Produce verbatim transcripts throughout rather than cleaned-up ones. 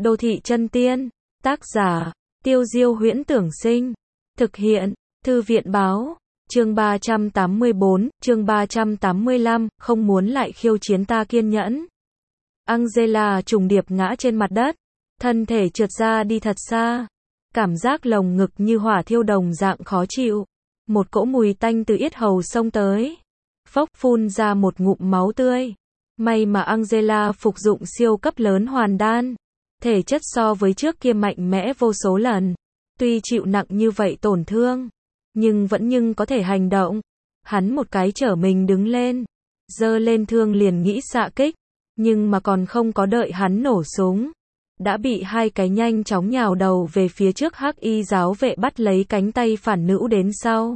Đô thị chân tiên. Tác giả, Tiêu Diêu Huyễn Tưởng Sinh. Thực hiện, Thư viện Báo. Chương ba trăm tám mươi bốn, chương ba trăm tám mươi lăm, không muốn lại khiêu chiến ta kiên nhẫn. Angela trùng điệp ngã trên mặt đất, thân thể trượt ra đi thật xa. Cảm giác lồng ngực như hỏa thiêu đồng dạng khó chịu. Một cỗ mùi tanh từ yết hầu xông tới. Phốc phun ra một ngụm máu tươi. May mà Angela phục dụng siêu cấp lớn hoàn đan. Thể chất so với trước kia mạnh mẽ vô số lần. Tuy chịu nặng như vậy tổn thương, nhưng vẫn nhưng có thể hành động. Hắn một cái trở mình đứng lên, giơ lên thương liền nghĩ xạ kích, nhưng mà còn không có đợi hắn nổ súng, đã bị hai cái nhanh chóng nhào đầu về phía trước hắc y giáo vệ bắt lấy cánh tay phản nữ đến sau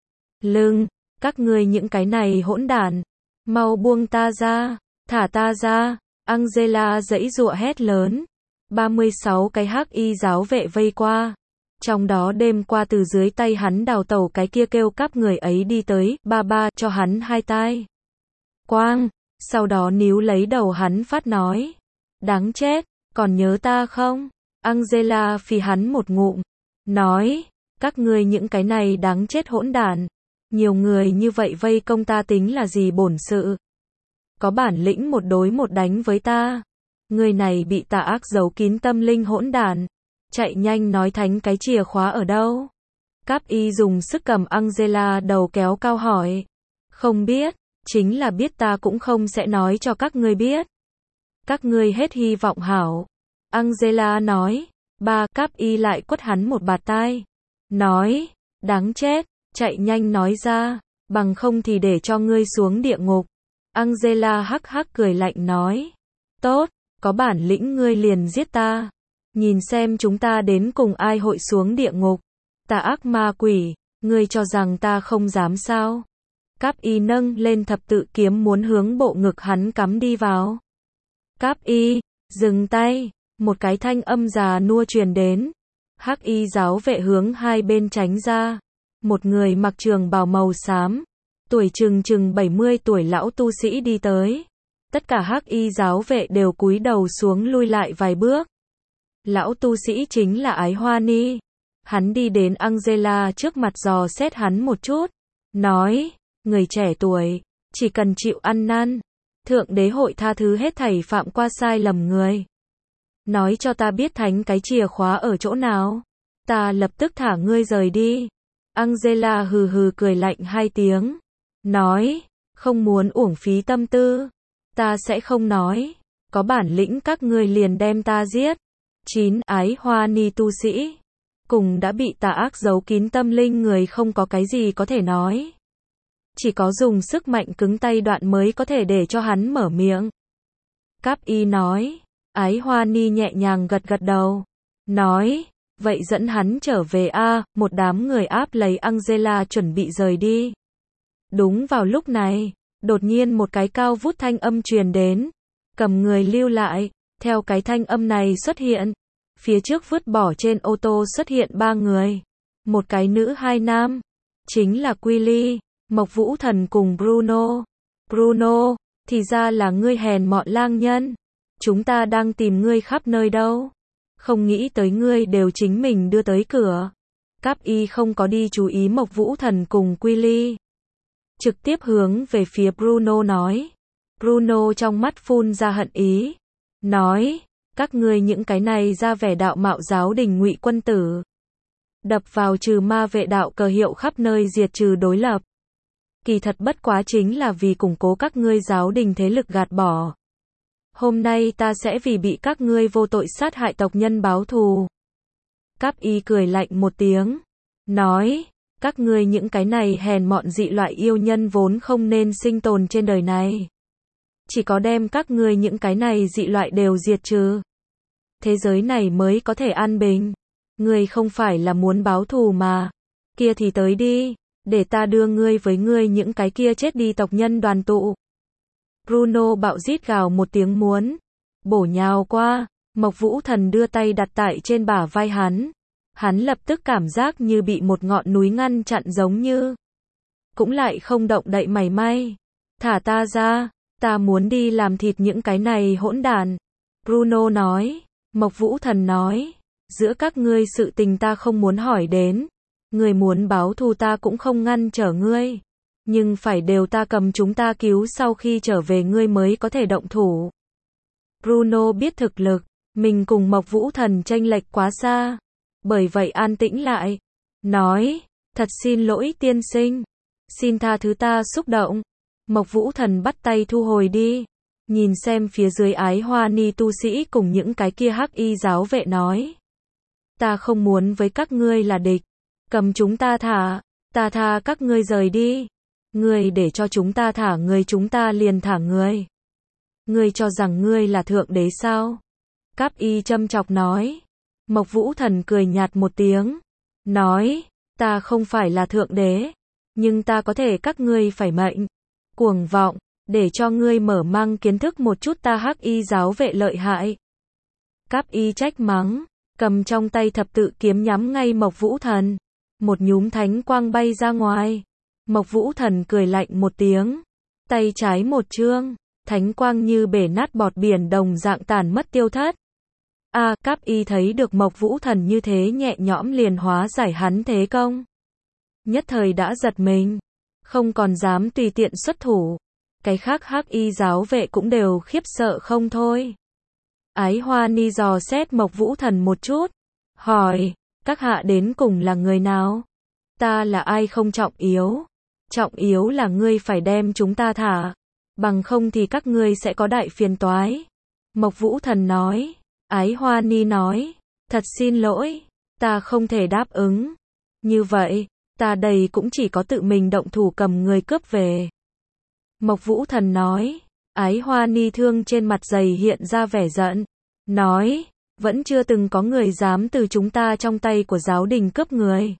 lưng. Các ngươi những cái này hỗn đản, mau buông ta ra, thả ta ra. Angela giãy giụa hét lớn. ba mươi sáu cái hắc y giáo vệ vây qua. Trong đó đêm qua từ dưới tay hắn đào tẩu cái kia kêu cắp người ấy đi tới, ba ba, cho hắn hai tai. Quang, sau đó níu lấy đầu hắn phát nói. Đáng chết, còn nhớ ta không? Angela phì hắn một ngụm. Nói, các ngươi những cái này đáng chết hỗn đản. Nhiều người như vậy vây công ta tính là gì bổn sự. Có bản lĩnh một đối một đánh với ta. Người này bị tà ác giấu kín tâm linh hỗn đản. Chạy nhanh nói thánh cái chìa khóa ở đâu? Cáp y dùng sức cầm Angela đầu kéo cao hỏi. Không biết, chính là biết ta cũng không sẽ nói cho các ngươi biết. Các ngươi hết hy vọng hảo. Angela nói. Ba, cáp y lại quất hắn một bạt tai. Nói, đáng chết, chạy nhanh nói ra, bằng không thì để cho ngươi xuống địa ngục. Angela hắc hắc cười lạnh nói. Tốt, có bản lĩnh ngươi liền giết ta. Nhìn xem chúng ta đến cùng ai hội xuống địa ngục. Tà ác ma quỷ, ngươi cho rằng ta không dám sao? Cáp y nâng lên thập tự kiếm muốn hướng bộ ngực hắn cắm đi vào. Cáp y, dừng tay, một cái thanh âm già nua truyền đến. Hắc y giáo vệ hướng hai bên tránh ra. Một người mặc trường bào màu xám, tuổi chừng chừng bảy mươi tuổi lão tu sĩ đi tới. Tất cả hắc y giáo vệ đều cúi đầu xuống lui lại vài bước. Lão tu sĩ chính là Ái Hoa Ni. Hắn đi đến Angela trước mặt dò xét hắn một chút. Nói, người trẻ tuổi, chỉ cần chịu ăn năn, Thượng Đế hội tha thứ hết thảy phạm qua sai lầm người. Nói cho ta biết thánh cái chìa khóa ở chỗ nào. Ta lập tức thả ngươi rời đi. Angela hừ hừ cười lạnh hai tiếng. Nói, không muốn uổng phí tâm tư. Ta sẽ không nói. Có bản lĩnh các ngươi liền đem ta giết. Chín, Ái Hoa Ni tu sĩ. Cùng đã bị tà ác giấu kín tâm linh người không có cái gì có thể nói. Chỉ có dùng sức mạnh cứng tay đoạn mới có thể để cho hắn mở miệng. Cáp y nói. Ái Hoa Ni nhẹ nhàng gật gật đầu. Nói, vậy dẫn hắn trở về a. Một đám người áp lấy Angela chuẩn bị rời đi. Đúng vào lúc này, đột nhiên một cái cao vút thanh âm truyền đến. Cầm người lưu lại. Theo cái thanh âm này xuất hiện, phía trước vứt bỏ trên ô tô xuất hiện ba người. Một cái nữ hai nam. Chính là Quy, Mộc Vũ Thần cùng Bruno. Bruno, thì ra là ngươi hèn mọn lang nhân. Chúng ta đang tìm ngươi khắp nơi đâu. Không nghĩ tới ngươi đều chính mình đưa tới cửa. Cáp y không có đi chú ý Mộc Vũ Thần cùng Quy. Trực tiếp hướng về phía Bruno nói. Bruno trong mắt phun ra hận ý. Nói, các ngươi những cái này ra vẻ đạo mạo giáo đình ngụy quân tử. Đập vào trừ ma vệ đạo cờ hiệu khắp nơi diệt trừ đối lập. Kỳ thật bất quá chính là vì củng cố các ngươi giáo đình thế lực gạt bỏ. Hôm nay ta sẽ vì bị các ngươi vô tội sát hại tộc nhân báo thù. Cáp y cười lạnh một tiếng. Nói, các ngươi những cái này hèn mọn dị loại yêu nhân vốn không nên sinh tồn trên đời này. Chỉ có đem các ngươi những cái này dị loại đều diệt trừ. Thế giới này mới có thể an bình. Ngươi không phải là muốn báo thù mà. Kia thì tới đi, để ta đưa ngươi với ngươi những cái kia chết đi tộc nhân đoàn tụ. Bruno bạo rít gào một tiếng muốn bổ nhào qua. Mộc Vũ Thần đưa tay đặt tại trên bả vai hắn. Hắn lập tức cảm giác như bị một ngọn núi ngăn chặn giống như. Cũng lại không động đậy mảy may. Thả ta ra. Ta muốn đi làm thịt những cái này hỗn đản. Bruno nói. Mộc Vũ Thần nói, giữa các ngươi sự tình ta không muốn hỏi đến, ngươi muốn báo thù ta cũng không ngăn trở ngươi, nhưng phải đều ta cầm chúng ta cứu sau khi trở về ngươi mới có thể động thủ. Bruno biết thực lực, mình cùng Mộc Vũ Thần chênh lệch quá xa, bởi vậy an tĩnh lại, nói, thật xin lỗi tiên sinh, xin tha thứ ta xúc động. Mộc Vũ Thần bắt tay thu hồi đi, nhìn xem phía dưới Ái Hoa Ni tu sĩ cùng những cái kia hắc y giáo vệ nói, ta không muốn với các ngươi là địch, cầm chúng ta thả, ta tha các ngươi rời đi, ngươi để cho chúng ta thả người chúng ta liền thả người. Ngươi cho rằng ngươi là thượng đế sao? Cáp y châm chọc nói. Mộc Vũ Thần cười nhạt một tiếng, nói, ta không phải là thượng đế, nhưng ta có thể các ngươi phải mệnh. Cuồng vọng, để cho ngươi mở mang kiến thức một chút ta hắc y giáo vệ lợi hại. Cáp y trách mắng, cầm trong tay thập tự kiếm nhắm ngay Mộc Vũ Thần. Một nhúm thánh quang bay ra ngoài. Mộc Vũ Thần cười lạnh một tiếng, tay trái một chương, thánh quang như bể nát bọt biển đồng dạng tàn mất tiêu thất. A, à, Cáp y thấy được Mộc Vũ Thần như thế nhẹ nhõm liền hóa giải hắn thế công. Nhất thời đã giật mình, không còn dám tùy tiện xuất thủ. Cái khác hắc y giáo vệ cũng đều khiếp sợ không thôi. Ái Hoa Ni dò xét Mộc Vũ Thần một chút, hỏi, các hạ đến cùng là người nào? Ta là ai không trọng yếu. Trọng yếu là ngươi phải đem chúng ta thả, bằng không thì các ngươi sẽ có đại phiền toái. Mộc Vũ Thần nói. Ái Hoa Ni nói, thật xin lỗi, ta không thể đáp ứng. Như vậy, ta đây cũng chỉ có tự mình động thủ cầm người cướp về. Mộc Vũ Thần nói. Ái Hoa Ni thương trên mặt dày hiện ra vẻ giận, nói, vẫn chưa từng có người dám từ chúng ta trong tay của giáo đình cướp người.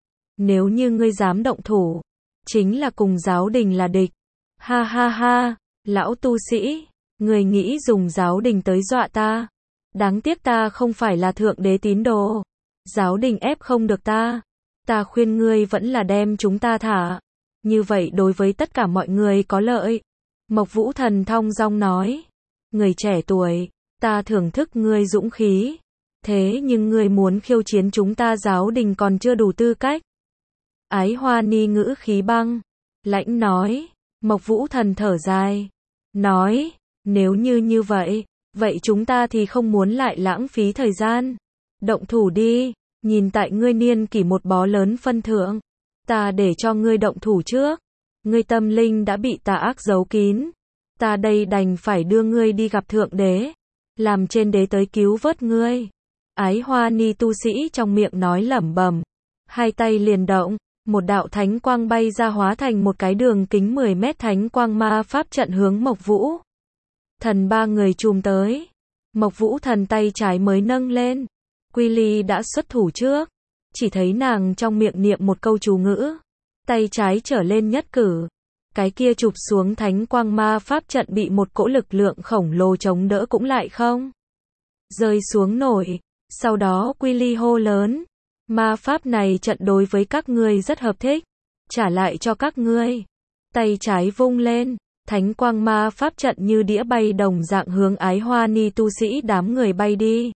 Nếu như ngươi dám động thủ, chính là cùng giáo đình là địch. Ha ha ha, lão tu sĩ, ngươi nghĩ dùng giáo đình tới dọa ta. Đáng tiếc ta không phải là thượng đế tín đồ. Giáo đình ép không được ta. Ta khuyên ngươi vẫn là đem chúng ta thả. Như vậy đối với tất cả mọi người có lợi. Mộc Vũ Thần thong dong nói. Người trẻ tuổi, ta thưởng thức ngươi dũng khí. Thế nhưng ngươi muốn khiêu chiến chúng ta giáo đình còn chưa đủ tư cách. Ái Hoa Ni ngữ khí băng, lãnh nói. Mộc Vũ Thần thở dài, nói, nếu như như vậy, vậy chúng ta thì không muốn lại lãng phí thời gian. Động thủ đi, nhìn tại ngươi niên kỷ một bó lớn phân thượng, ta để cho ngươi động thủ trước. Ngươi tâm linh đã bị tà ác giấu kín, ta đây đành phải đưa ngươi đi gặp thượng đế, làm trên đế tới cứu vớt ngươi. Ái Hoa Ni tu sĩ trong miệng nói lẩm bẩm, hai tay liền động, một đạo thánh quang bay ra hóa thành một cái đường kính mười mét thánh quang ma pháp trận hướng Mộc Vũ Thần ba người chùm tới. Mộc Vũ Thần tay trái mới nâng lên, Quy Ly đã xuất thủ trước, chỉ thấy nàng trong miệng niệm một câu chú ngữ, tay trái trở lên nhất cử, cái kia chụp xuống thánh quang ma pháp trận bị một cỗ lực lượng khổng lồ chống đỡ cũng lại không rơi xuống nổi. Sau đó Quy Ly hô lớn, ma pháp này trận đối với các ngươi rất hợp thích, trả lại cho các ngươi. Tay trái vung lên, thánh quang ma pháp trận như đĩa bay đồng dạng hướng Ái Hoa Ni tu sĩ đám người bay đi.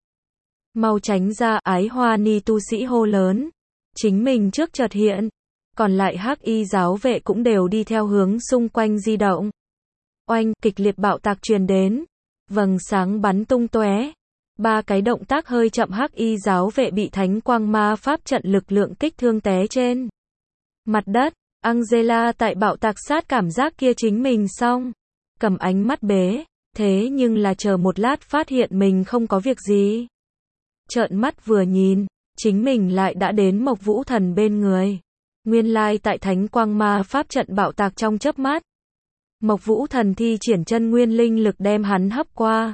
Mau tránh ra, Ái Hoa Ni tu sĩ hô lớn, chính mình trước chợt hiện, còn lại hắc y giáo vệ cũng đều đi theo hướng xung quanh di động. Oanh, kịch liệt bạo tạc truyền đến, vầng sáng bắn tung tóe. Ba cái động tác hơi chậm hắc y giáo vệ bị thánh quang ma pháp trận lực lượng kích thương té trên mặt đất. Angela tại bạo tạc sát cảm giác kia chính mình xong, cầm ánh mắt bế, thế nhưng là chờ một lát phát hiện mình không có việc gì. Trợn mắt vừa nhìn, chính mình lại đã đến Mộc Vũ Thần bên người. Nguyên lai tại thánh quang ma pháp trận bạo tạc trong chớp mắt, Mộc Vũ Thần thi triển chân nguyên linh lực đem hắn hấp qua.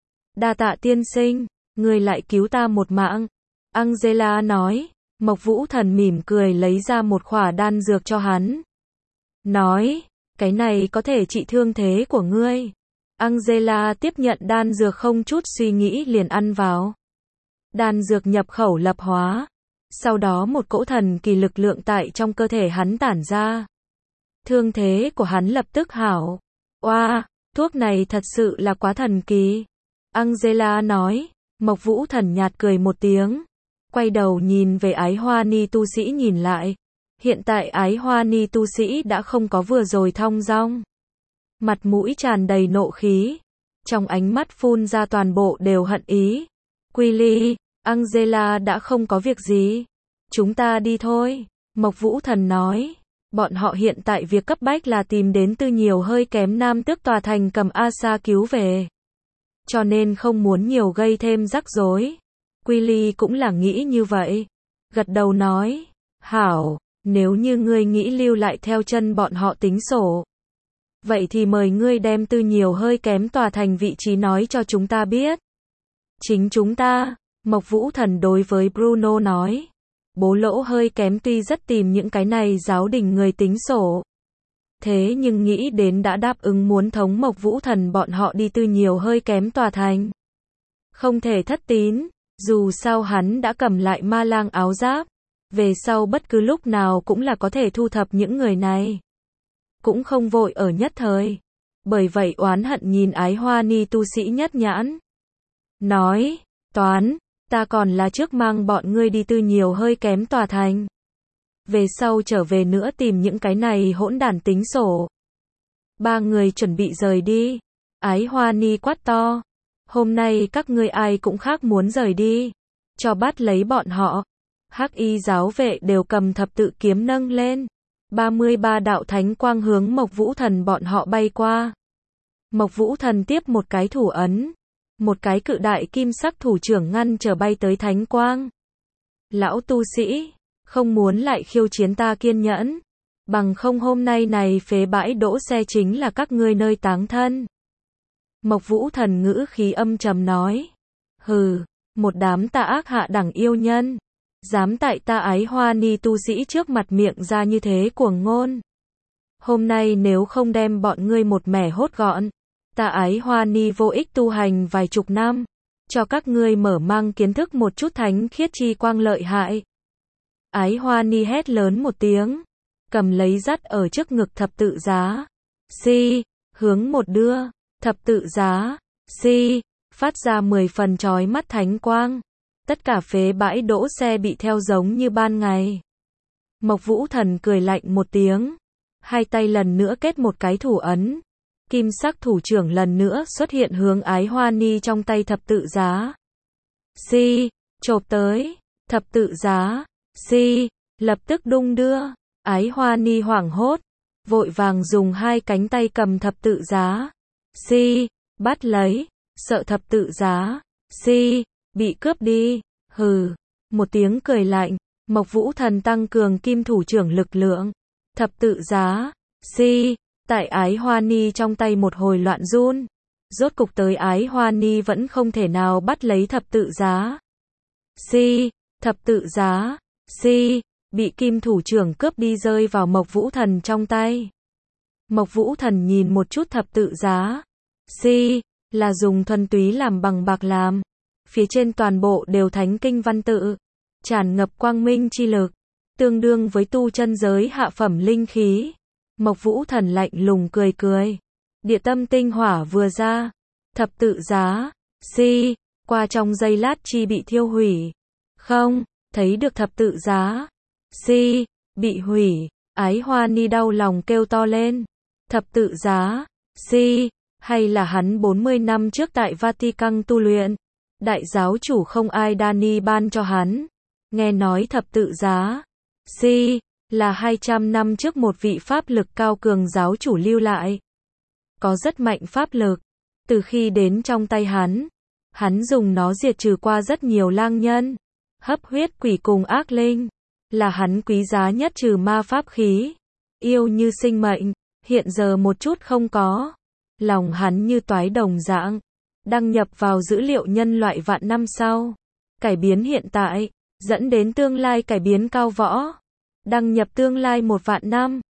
Đa tạ tiên sinh, người lại cứu ta một mạng. Angela nói. Mộc Vũ Thần mỉm cười lấy ra một khỏa đan dược cho hắn. Nói, cái này có thể trị thương thế của ngươi. Angela tiếp nhận đan dược không chút suy nghĩ liền ăn vào. Đan dược nhập khẩu lập hóa. Sau đó một cỗ thần kỳ lực lượng tại trong cơ thể hắn tản ra. Thương thế của hắn lập tức hảo. Oa, thuốc này thật sự là quá thần kỳ. Angela nói, Mộc Vũ Thần nhạt cười một tiếng, quay đầu nhìn về Ái Hoa Ni tu sĩ nhìn lại. Hiện tại Ái Hoa Ni tu sĩ đã không có vừa rồi thong dong. Mặt mũi tràn đầy nộ khí. Trong ánh mắt phun ra toàn bộ đều hận ý. Quy Angela đã không có việc gì. Chúng ta đi thôi. Mộc Vũ Thần nói. Bọn họ hiện tại việc cấp bách là tìm đến Tư Nhiều hơi kém nam tước tòa thành cầm Asa cứu về. Cho nên không muốn nhiều gây thêm rắc rối. Quy cũng là nghĩ như vậy. Gật đầu nói. Hảo, nếu như ngươi nghĩ lưu lại theo chân bọn họ tính sổ. Vậy thì mời ngươi đem Tư Nhiều hơi kém tòa thành vị trí nói cho chúng ta biết. Chính chúng ta, Mộc Vũ Thần đối với Bruno nói. Bố Lỗ hơi kém tuy rất tìm những cái này giáo đình người tính sổ. Thế nhưng nghĩ đến đã đáp ứng muốn thống Mộc Vũ Thần bọn họ đi Tư Nhiều hơi kém tòa thành. Không thể thất tín, dù sao hắn đã cầm lại ma lang áo giáp. Về sau bất cứ lúc nào cũng là có thể thu thập những người này. Cũng không vội ở nhất thời. Bởi vậy oán hận nhìn Ái Hoa Ni tu sĩ nhất nhãn. Nói, Toán, ta còn là trước mang bọn ngươi đi Tư Nhiều hơi kém tòa thành. Về sau trở về nữa tìm những cái này hỗn đản tính sổ. Ba người chuẩn bị rời đi. Ái Hoa Ni quát to. Hôm nay các ngươi ai cũng khác muốn rời đi. Cho bắt lấy bọn họ. Hắc y giáo vệ đều cầm thập tự kiếm nâng lên. ba mươi ba đạo thánh quang hướng Mộc Vũ Thần bọn họ bay qua. Mộc Vũ Thần tiếp một cái thủ ấn. Một cái cự đại kim sắc thủ trưởng ngăn trở bay tới thánh quang. Lão tu sĩ, không muốn lại khiêu chiến ta kiên nhẫn. Bằng không hôm nay này phế bãi đỗ xe chính là các ngươi nơi táng thân. Mộc Vũ Thần ngữ khí âm trầm nói. Hừ, một đám tà ác hạ đẳng yêu nhân. Dám tại ta Ái Hoa Ni tu sĩ trước mặt miệng ra như thế cuồng ngôn. Hôm nay nếu không đem bọn ngươi một mẻ hốt gọn. Ta Ái Hoa Ni vô ích tu hành vài chục năm. Cho các ngươi mở mang kiến thức một chút thánh khiết chi quang lợi hại. Ái Hoa Ni hét lớn một tiếng. Cầm lấy dắt ở trước ngực thập tự giá. Si, hướng một đưa. Thập tự giá. Si, phát ra mười phần chói mắt thánh quang. Tất cả phế bãi đỗ xe bị theo giống như ban ngày. Mộc Vũ Thần cười lạnh một tiếng. Hai tay lần nữa kết một cái thủ ấn. Kim sắc thủ trưởng lần nữa xuất hiện hướng Ái Hoa Ni trong tay thập tự giá. Si, chộp tới. Thập tự giá. Si, lập tức đung đưa. Ái Hoa Ni hoảng hốt. Vội vàng dùng hai cánh tay cầm thập tự giá. Si, bắt lấy. Sợ thập tự giá. Si, bị cướp đi. Hừ. Một tiếng cười lạnh. Mộc Vũ Thần tăng cường kim thủ trưởng lực lượng. Thập tự giá. Si. Tại Ái Hoa Ni trong tay một hồi loạn run. Rốt cục tới Ái Hoa Ni vẫn không thể nào bắt lấy thập tự giá. Si. Thập tự giá. Si. Bị kim thủ trưởng cướp đi rơi vào Mộc Vũ Thần trong tay. Mộc Vũ Thần nhìn một chút thập tự giá. Si. Là dùng thuần túy làm bằng bạc làm. Phía trên toàn bộ đều thánh kinh văn tự. Tràn ngập quang minh chi lực. Tương đương với tu chân giới hạ phẩm linh khí. Mộc Vũ Thần lạnh lùng cười cười. Địa tâm tinh hỏa vừa ra. Thập tự giá. Si. Qua trong giây lát chi bị thiêu hủy. Không. Thấy được thập tự giá. Si. Bị hủy. Ái Hoa Ni đau lòng kêu to lên. Thập tự giá. Si. Hay là hắn bốn mươi năm trước tại Vatican tu luyện. Đại giáo chủ không ai Dani ban cho hắn. Nghe nói thập tự giá. Si. Là hai trăm năm trước một vị pháp lực cao cường giáo chủ lưu lại. Có rất mạnh pháp lực. Từ khi đến trong tay hắn. Hắn dùng nó diệt trừ qua rất nhiều lang nhân. Hấp huyết quỷ cùng ác linh. Là hắn quý giá nhất trừ ma pháp khí. Yêu như sinh mệnh. Hiện giờ một chút không có. Lòng hắn như toái đồng dạng. Đăng nhập vào dữ liệu nhân loại vạn năm sau. Cải biến hiện tại. Dẫn đến tương lai cải biến cao võ. Đăng nhập tương lai một vạn năm.